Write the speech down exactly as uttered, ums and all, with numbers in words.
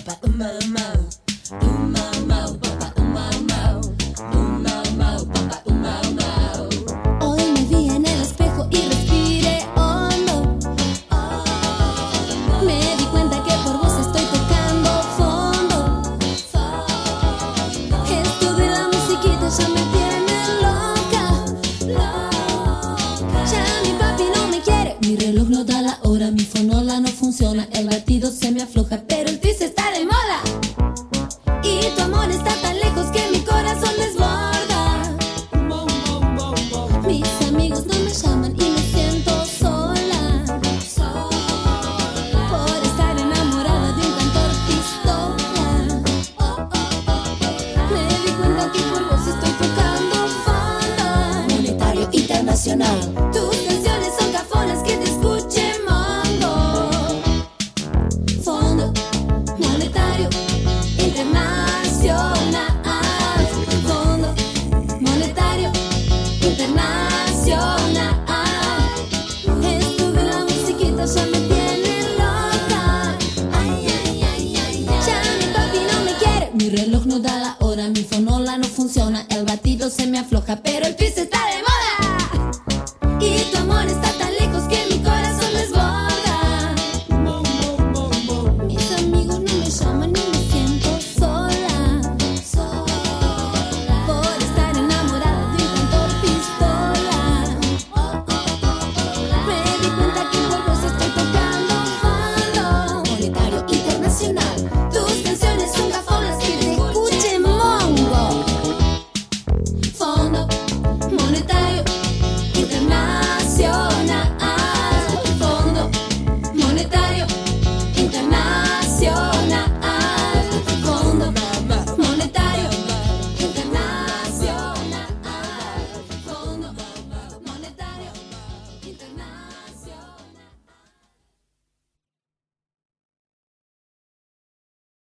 Hoy me vi en el espejo y respiré hondo. Me di cuenta que por vos estoy tocando fondo. Esto de la musiquita ya me tiene loca. Ya mi papi no me quiere, mi reloj no da la hora, mi fonola no funciona, el batido se me afloja, pero el twist está de moda. Y tu amor está tan lejos que mi corazón desborda. Mis amigos no me llaman y me siento sola, por estar enamorada de un cantor pistola. Me di cuenta que por vos estoy tocando fondo. Monetario Internacional. Tus canciones son cafonas, que te escuche mongo. Fondo Monetario Internacional. Fondo Monetario Internacional. Esto de la musiquita ya me tiene loca. Ay, ay, ay, ay, ay. Ya mi papi no me quiere, mi reloj no da la hora, mi fonola no funciona, el batido se me afloja, pero